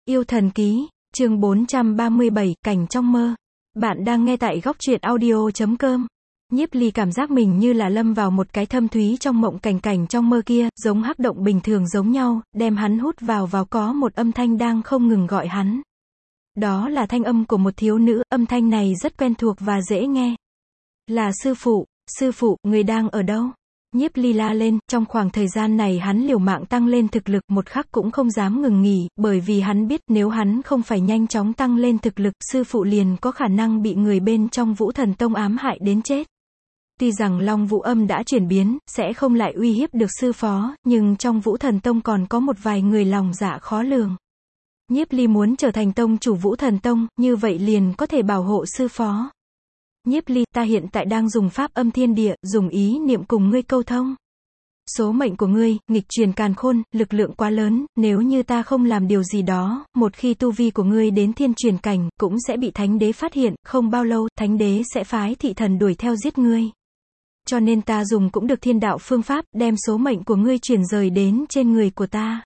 Yêu thần ký, chương 437, cảnh trong mơ. Bạn đang nghe tại góc truyện audio.com. Nhiếp Ly cảm giác mình như là lâm vào một cái thâm thúy trong mộng cảnh cảnh trong mơ kia, giống hắc động bình thường giống nhau, đem hắn hút vào có một âm thanh đang không ngừng gọi hắn. Đó là thanh âm của một thiếu nữ, âm thanh này rất quen thuộc và dễ nghe. Là sư phụ, người đang ở đâu? Nhiếp Ly la lên, trong khoảng thời gian này hắn liều mạng tăng lên thực lực, một khắc cũng không dám ngừng nghỉ, bởi vì hắn biết nếu hắn không phải nhanh chóng tăng lên thực lực, sư phụ liền có khả năng bị người bên trong Vũ Thần Tông ám hại đến chết. Tuy rằng Long Vũ Âm đã chuyển biến, sẽ không lại uy hiếp được sư phó, nhưng trong Vũ Thần Tông còn có một vài người lòng dạ khó lường. Nhiếp Ly muốn trở thành tông chủ Vũ Thần Tông, như vậy liền có thể bảo hộ sư phó. Nhiếp Ly, ta hiện tại đang dùng pháp âm thiên địa, dùng ý niệm cùng ngươi câu thông. Số mệnh của ngươi, nghịch truyền càn khôn, lực lượng quá lớn, nếu như ta không làm điều gì đó, một khi tu vi của ngươi đến thiên truyền cảnh, cũng sẽ bị thánh đế phát hiện, không bao lâu, thánh đế sẽ phái thị thần đuổi theo giết ngươi. Cho nên ta dùng cũng được thiên đạo phương pháp, đem số mệnh của ngươi chuyển rời đến trên người của ta.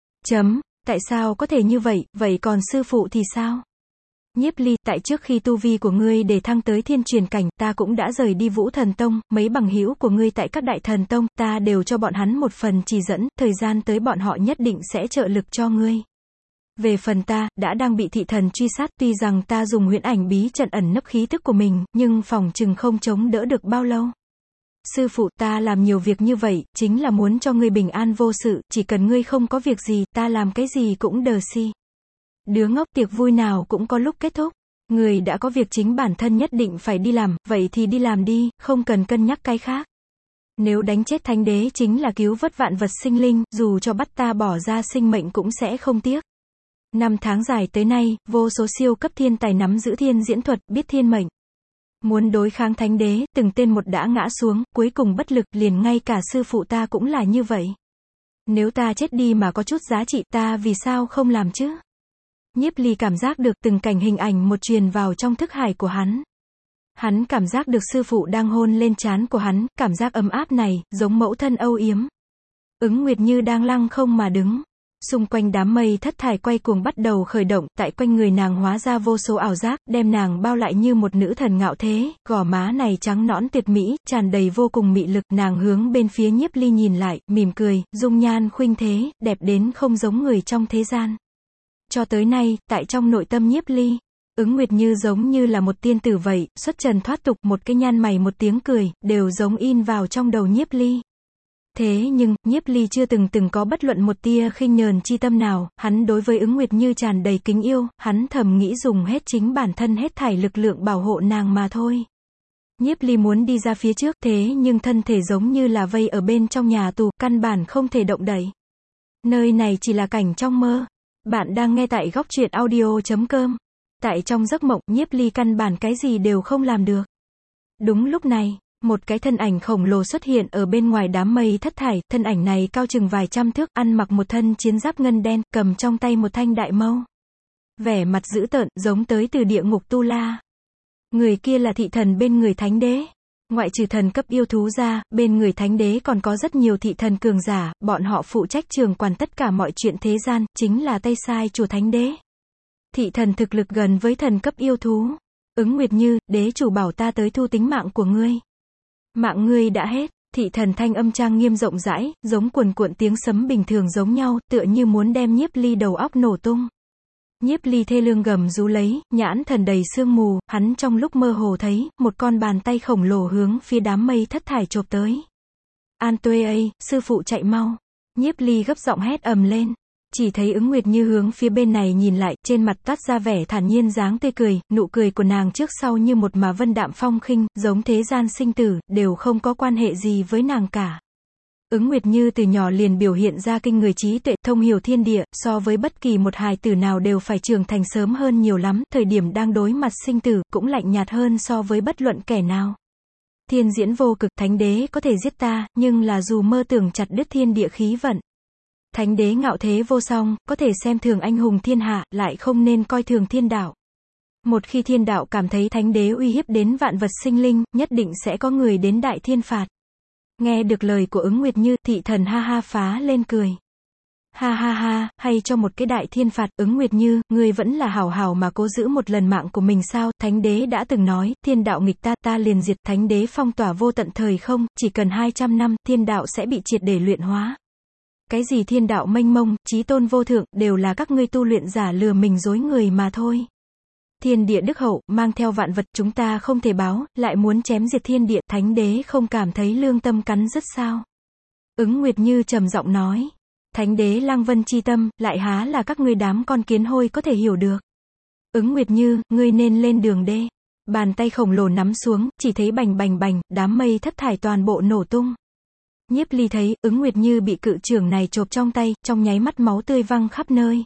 Tại sao có thể như vậy, vậy còn sư phụ thì sao? Nhiếp Ly, tại trước khi tu vi của ngươi để thăng tới thiên truyền cảnh, ta cũng đã rời đi Vũ Thần Tông, mấy bằng hữu của ngươi tại các đại thần tông, ta đều cho bọn hắn một phần chỉ dẫn, thời gian tới bọn họ nhất định sẽ trợ lực cho ngươi. Về phần ta, đã đang bị thị thần truy sát, tuy rằng ta dùng huyễn ảnh bí trận ẩn nấp khí tức của mình, nhưng phòng chừng không chống đỡ được bao lâu. Sư phụ, ta làm nhiều việc như vậy, chính là muốn cho ngươi bình an vô sự, chỉ cần ngươi không có việc gì, ta làm cái gì cũng đờ si. Đứa ngốc, tiệc vui nào cũng có lúc kết thúc. Người đã có việc chính bản thân nhất định phải đi làm, vậy thì đi làm đi, không cần cân nhắc cái khác. Nếu đánh chết thánh đế chính là cứu vớt vạn vật sinh linh, dù cho bắt ta bỏ ra sinh mệnh cũng sẽ không tiếc. 5 tháng dài tới nay, vô số siêu cấp thiên tài nắm giữ thiên diễn thuật, biết thiên mệnh. Muốn đối kháng thánh đế, từng tên một đã ngã xuống, cuối cùng bất lực, liền ngay cả sư phụ ta cũng là như vậy. Nếu ta chết đi mà có chút giá trị, ta vì sao không làm chứ? Nhiếp Ly cảm giác được từng cảnh hình ảnh một truyền vào trong thức hải của hắn. Hắn cảm giác được sư phụ đang hôn lên trán của hắn, cảm giác ấm áp này, giống mẫu thân âu yếm. Ứng Nguyệt như đang lăng không mà đứng. Xung quanh đám mây thất thải quay cuồng bắt đầu khởi động, tại quanh người nàng hóa ra vô số ảo giác, đem nàng bao lại như một nữ thần ngạo thế, gò má này trắng nõn tuyệt mỹ, tràn đầy vô cùng mị lực, nàng hướng bên phía Nhiếp Ly nhìn lại, mỉm cười, dung nhan khuynh thế, đẹp đến không giống người trong thế gian. Cho tới nay, tại trong nội tâm Nhiếp Ly, Ứng Nguyệt như giống như là một tiên tử vậy, xuất trần thoát tục, một cái nhăn mày một tiếng cười, đều giống in vào trong đầu Nhiếp Ly. Thế nhưng, Nhiếp Ly chưa từng có bất luận một tia khinh nhờn chi tâm nào, hắn đối với Ứng Nguyệt như tràn đầy kính yêu, hắn thầm nghĩ dùng hết chính bản thân hết thảy lực lượng bảo hộ nàng mà thôi. Nhiếp Ly muốn đi ra phía trước, thế nhưng thân thể giống như là vây ở bên trong nhà tù, căn bản không thể động đậy. Nơi này chỉ là cảnh trong mơ. Bạn đang nghe tại góc truyện audio.com. Tại trong giấc mộng, Nhiếp Ly căn bản cái gì đều không làm được. Đúng lúc này, một cái thân ảnh khổng lồ xuất hiện ở bên ngoài đám mây thất thải, thân ảnh này cao chừng vài trăm thước, ăn mặc một thân chiến giáp ngân đen, cầm trong tay một thanh đại mâu. Vẻ mặt dữ tợn, giống tới từ địa ngục Tu La. Người kia là thị thần bên người thánh đế. Ngoại trừ thần cấp yêu thú ra, bên người thánh đế còn có rất nhiều thị thần cường giả, bọn họ phụ trách trưởng quản tất cả mọi chuyện thế gian, chính là tay sai chủ thánh đế. Thị thần thực lực gần với thần cấp yêu thú. Ứng Nguyệt như, đế chủ bảo ta tới thu tính mạng của ngươi. Mạng ngươi đã hết. Thị thần thanh âm trang nghiêm rộng rãi, giống cuồn cuộn tiếng sấm bình thường giống nhau, tựa như muốn đem Nhiếp Ly đầu óc nổ tung. Nhiếp Ly thê lương gầm rú lấy, nhãn thần đầy sương mù, hắn trong lúc mơ hồ thấy, một con bàn tay khổng lồ hướng phía đám mây thất thải chộp tới. An Tuê ây, sư phụ chạy mau. Nhiếp Ly gấp giọng hét ầm lên. Chỉ thấy Ứng Nguyệt như hướng phía bên này nhìn lại, trên mặt toát ra vẻ thản nhiên dáng tươi cười, nụ cười của nàng trước sau như một mà vân đạm phong khinh, giống thế gian sinh tử, đều không có quan hệ gì với nàng cả. Ứng Nguyệt như từ nhỏ liền biểu hiện ra kinh người trí tuệ, thông hiểu thiên địa, so với bất kỳ một hài tử nào đều phải trưởng thành sớm hơn nhiều lắm, thời điểm đang đối mặt sinh tử, cũng lạnh nhạt hơn so với bất luận kẻ nào. Thiên diễn vô cực, thánh đế có thể giết ta, nhưng là dù mơ tưởng chặt đứt thiên địa khí vận. Thánh đế ngạo thế vô song, có thể xem thường anh hùng thiên hạ, lại không nên coi thường thiên đạo. Một khi thiên đạo cảm thấy thánh đế uy hiếp đến vạn vật sinh linh, nhất định sẽ có người đến đại thiên phạt. Nghe được lời của Ứng Nguyệt như, thị thần ha ha phá lên cười. ha ha ha, hay cho một cái đại thiên phạt, Ứng Nguyệt Như, ngươi vẫn là hảo hảo mà cố giữ một lần mạng của mình sao, Thánh đế đã từng nói, thiên đạo nghịch ta liền diệt, Thánh đế phong tỏa vô tận thời không, chỉ cần 200 năm, thiên đạo sẽ bị triệt để luyện hóa. Cái gì thiên đạo mênh mông, chí tôn vô thượng, đều là các ngươi tu luyện giả lừa mình dối người mà thôi. Thiên địa đức hậu, mang theo vạn vật, chúng ta không thể báo, lại muốn chém diệt thiên địa, Thánh đế không cảm thấy lương tâm cắn rứt sao? Ứng Nguyệt Như trầm giọng nói. Thánh đế Lăng Vân chi tâm, lại há là các ngươi đám con kiến hôi có thể hiểu được. Ứng Nguyệt Như, ngươi nên lên đường đê. Bàn tay khổng lồ nắm xuống, chỉ thấy bành bành bành, đám mây thất thải toàn bộ nổ tung. Nhiếp Ly thấy, Ứng Nguyệt Như bị cự trưởng này chộp trong tay, trong nháy mắt máu tươi văng khắp nơi.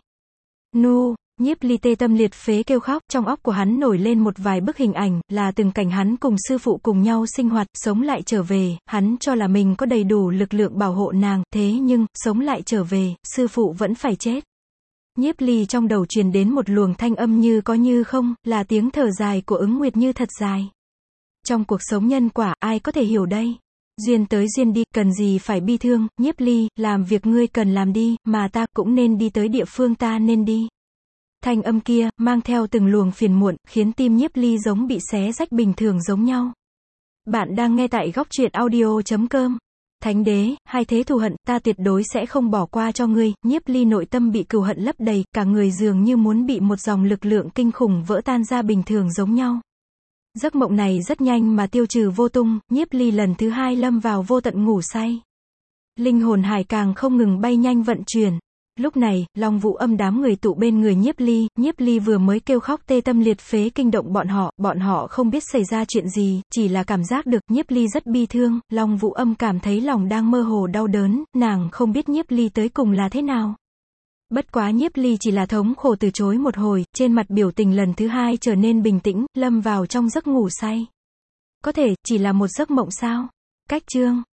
Nu, Nhiếp Ly tê tâm liệt phế kêu khóc, trong óc của hắn nổi lên một vài bức hình ảnh, là từng cảnh hắn cùng sư phụ cùng nhau sinh hoạt, sống lại trở về, hắn cho là mình có đầy đủ lực lượng bảo hộ nàng, thế nhưng, sống lại trở về, sư phụ vẫn phải chết. Nhiếp Ly trong đầu truyền đến một luồng thanh âm như có như không, là tiếng thở dài của Ứng Nguyệt Như thật dài. Trong cuộc sống nhân quả, ai có thể hiểu đây? Duyên tới duyên đi, cần gì phải bi thương, Nhiếp Ly, làm việc ngươi cần làm đi, mà ta cũng nên đi tới địa phương ta nên đi. Thanh âm kia, mang theo từng luồng phiền muộn, khiến tim Nhiếp Ly giống bị xé rách bình thường giống nhau. Bạn đang nghe tại góc truyện audio.com. Thánh đế, hai thế thù hận, ta tuyệt đối sẽ không bỏ qua cho ngươi, Nhiếp Ly nội tâm bị cừu hận lấp đầy, cả người dường như muốn bị một dòng lực lượng kinh khủng vỡ tan ra bình thường giống nhau. Giấc mộng này rất nhanh mà tiêu trừ vô tung, Nhiếp Ly lần thứ hai lâm vào vô tận ngủ say. Linh hồn hải càng không ngừng bay nhanh vận chuyển. Lúc này, Long Vũ Âm đám người tụ bên người Nhiếp Ly vừa mới kêu khóc tê tâm liệt phế kinh động bọn họ không biết xảy ra chuyện gì, chỉ là cảm giác được, Nhiếp Ly rất bi thương, Long Vũ Âm cảm thấy lòng đang mơ hồ đau đớn, nàng không biết Nhiếp Ly tới cùng là thế nào. Bất quá Nhiếp Ly chỉ là thống khổ từ chối một hồi, trên mặt biểu tình lần thứ hai trở nên bình tĩnh, lâm vào trong giấc ngủ say. Có thể, chỉ là một giấc mộng sao? Cách chương